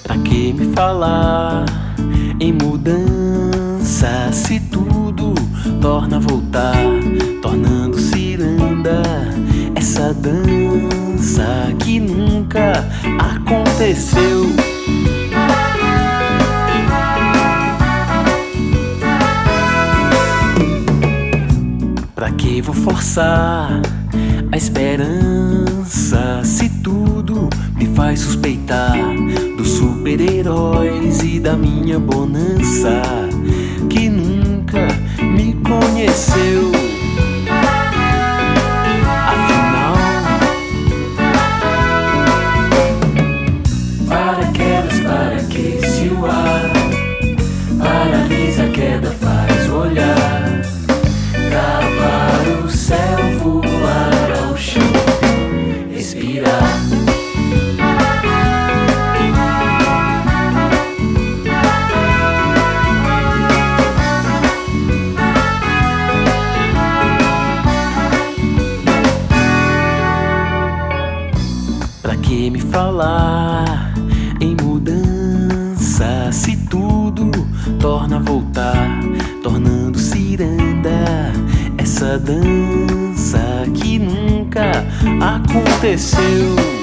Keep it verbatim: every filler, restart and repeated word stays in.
Pra que me falar em mudança se tudo torna a voltar, tornando ciranda essa dança que nunca aconteceu. Pra que vou forçar a esperança se tudo me faz suspeitar dos super-heróis e da minha bonança que nunca me conheceu? Afinal, paraquedas, para que se o ar paralisa, a queda faz olhar, cavar o céu, voar ao chão, respirar. Pra que me falar em mudança se tudo torna a voltar, tornando ciranda essa dança que nunca aconteceu?